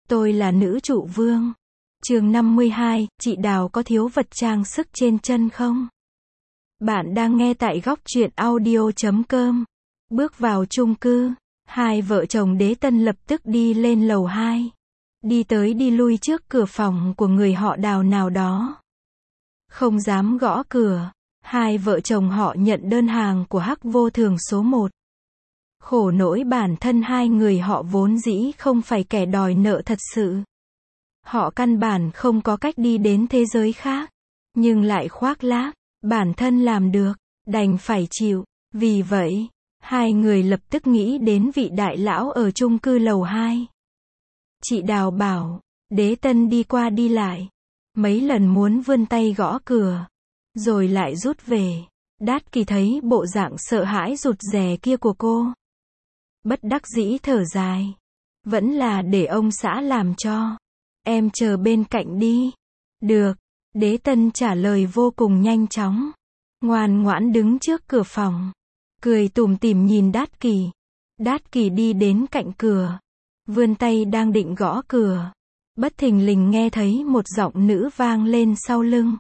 Tôi là nữ trụ vương. Chương 52, chị Đào có thiếu vật trang sức trên chân không? Bạn đang nghe tại góc truyện audio.com. Bước vào chung cư, hai vợ chồng Đế Tân lập tức đi lên lầu 2. Đi tới đi lui trước cửa phòng của người họ Đào nào đó. Không dám gõ cửa, hai vợ chồng họ nhận đơn hàng của Hắc Vô Thường số 1. Khổ nỗi bản thân hai người họ vốn dĩ không phải kẻ đòi nợ thật sự. Họ căn bản không có cách đi đến thế giới khác, nhưng lại khoác lác, bản thân làm được, đành phải chịu. Vì vậy, hai người lập tức nghĩ đến vị đại lão ở chung cư lầu 2. Chị Đào bảo, Đế Tân đi qua đi lại, mấy lần muốn vươn tay gõ cửa, rồi lại rút về. Đát Kỳ thấy bộ dạng sợ hãi rụt rè kia của cô, bất đắc dĩ thở dài. Vẫn là để ông xã làm cho. Em chờ bên cạnh đi. Được. Đế Tân trả lời vô cùng nhanh chóng. Ngoan ngoãn đứng trước cửa phòng, cười tủm tỉm nhìn Đát Kỳ. Đát Kỳ đi đến cạnh cửa, vươn tay đang định gõ cửa. Bất thình lình nghe thấy một giọng nữ vang lên sau lưng.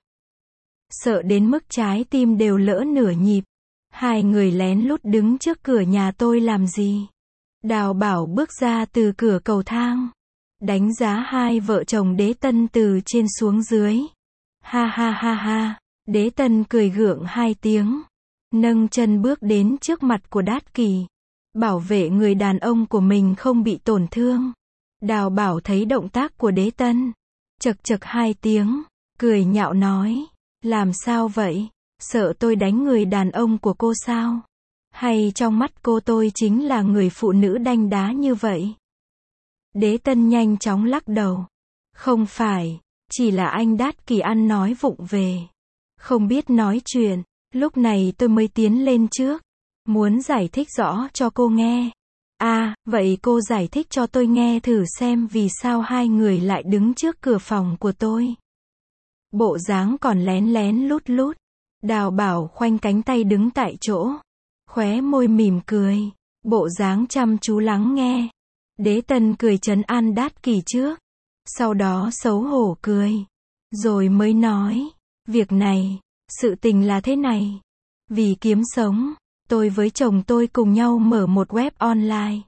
Sợ đến mức trái tim đều lỡ nửa nhịp. Hai người lén lút đứng trước cửa nhà tôi làm gì? Đào Bảo bước ra từ cửa cầu thang, đánh giá hai vợ chồng Đế Tân từ trên xuống dưới. Ha ha ha ha, Đế Tân cười gượng hai tiếng, nâng chân bước đến trước mặt của Đát Kỳ, bảo vệ người đàn ông của mình không bị tổn thương. Đào Bảo thấy động tác của Đế Tân, chậc chậc hai tiếng, cười nhạo nói, làm sao vậy? Sợ tôi đánh người đàn ông của cô sao? Hay trong mắt cô tôi chính là người phụ nữ đanh đá như vậy? Đế Tân nhanh chóng lắc đầu. Không phải, chỉ là anh Đát Kỳ ăn nói vụng về, không biết nói chuyện. Lúc này tôi mới tiến lên trước, muốn giải thích rõ cho cô nghe. À, vậy cô giải thích cho tôi nghe thử xem vì sao hai người lại đứng trước cửa phòng của tôi. Bộ dáng còn lén lén lút lút. Đào Bảo khoanh cánh tay đứng tại chỗ, khóe môi mỉm cười, bộ dáng chăm chú lắng nghe. Đế Tân cười trấn an Đát Kỳ trước, sau đó xấu hổ cười, rồi mới nói, việc này, sự tình là thế này. Vì kiếm sống, tôi với chồng tôi cùng nhau mở một web online.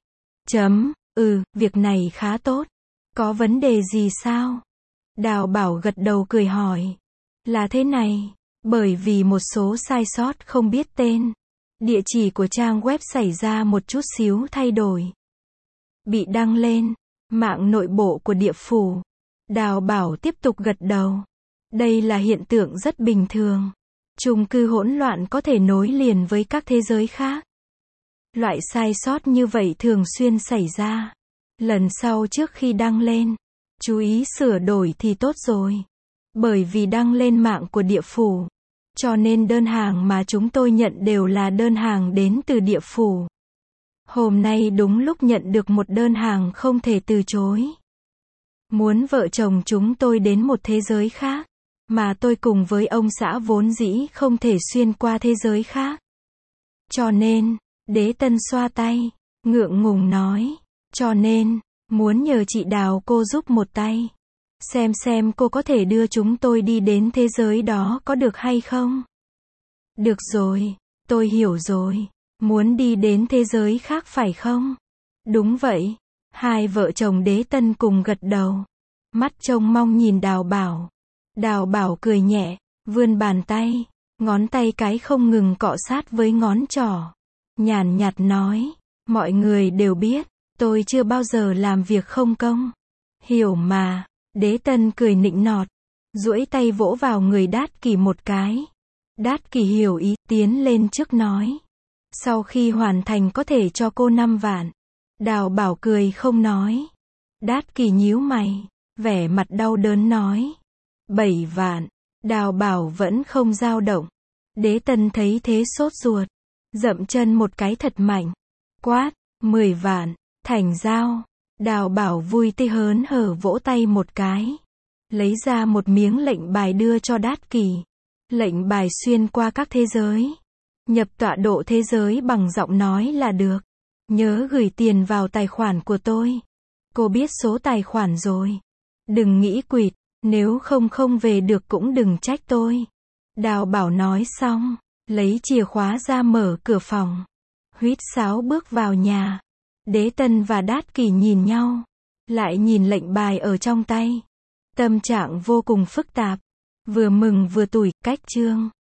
Việc này khá tốt. Có vấn đề gì sao? Đào Bảo gật đầu cười hỏi. Là thế này, bởi vì một số sai sót không biết tên, địa chỉ của trang web xảy ra một chút xíu thay đổi, bị đăng lên mạng nội bộ của địa phủ. Đào Bảo tiếp tục gật đầu. Đây là hiện tượng rất bình thường. Chung cư hỗn loạn có thể nối liền với các thế giới khác. Loại sai sót như vậy thường xuyên xảy ra. Lần sau trước khi đăng lên, chú ý sửa đổi thì tốt rồi. Bởi vì đăng lên mạng của địa phủ, cho nên đơn hàng mà chúng tôi nhận đều là đơn hàng đến từ địa phủ. Hôm nay đúng lúc nhận được một đơn hàng không thể từ chối. Muốn vợ chồng chúng tôi đến một thế giới khác, mà tôi cùng với ông xã vốn dĩ không thể xuyên qua thế giới khác. Cho nên, Đế Tân xoa tay, ngượng ngùng nói, cho nên, muốn nhờ chị Đào cô giúp một tay. Xem cô có thể đưa chúng tôi đi đến thế giới đó có được hay không? Được rồi, tôi hiểu rồi. Muốn đi đến thế giới khác phải không? Đúng vậy. Hai vợ chồng Đế Tân cùng gật đầu, mắt trông mong nhìn Đào Bảo. Đào Bảo cười nhẹ, vươn bàn tay, ngón tay cái không ngừng cọ sát với ngón trỏ. Nhàn nhạt nói, mọi người đều biết, tôi chưa bao giờ làm việc không công. Hiểu mà. Đế Tân cười nịnh nọt, duỗi tay vỗ vào người Đát Kỳ một cái. Đát Kỳ hiểu ý, tiến lên trước nói. Sau khi hoàn thành có thể cho cô 5 vạn. Đào Bảo cười không nói. Đát Kỳ nhíu mày, vẻ mặt đau đớn nói. 7 vạn. Đào Bảo vẫn không dao động. Đế Tân thấy thế sốt ruột, dậm chân một cái thật mạnh. Quát, 10 vạn, thành giao. Đào Bảo vui tươi hớn hở vỗ tay một cái, lấy ra một miếng lệnh bài đưa cho Đát Kỳ. Lệnh bài xuyên qua các thế giới, nhập tọa độ thế giới bằng giọng nói là được. Nhớ gửi tiền vào tài khoản của tôi. Cô biết số tài khoản rồi. Đừng nghĩ quỵt, nếu không về được cũng đừng trách tôi. Đào Bảo nói xong, lấy chìa khóa ra mở cửa phòng. Huýt sáo bước vào nhà. Đế Tân và Đát Kỷ nhìn nhau, lại nhìn lệnh bài ở trong tay. Tâm trạng vô cùng phức tạp, vừa mừng vừa tủi, cách chương.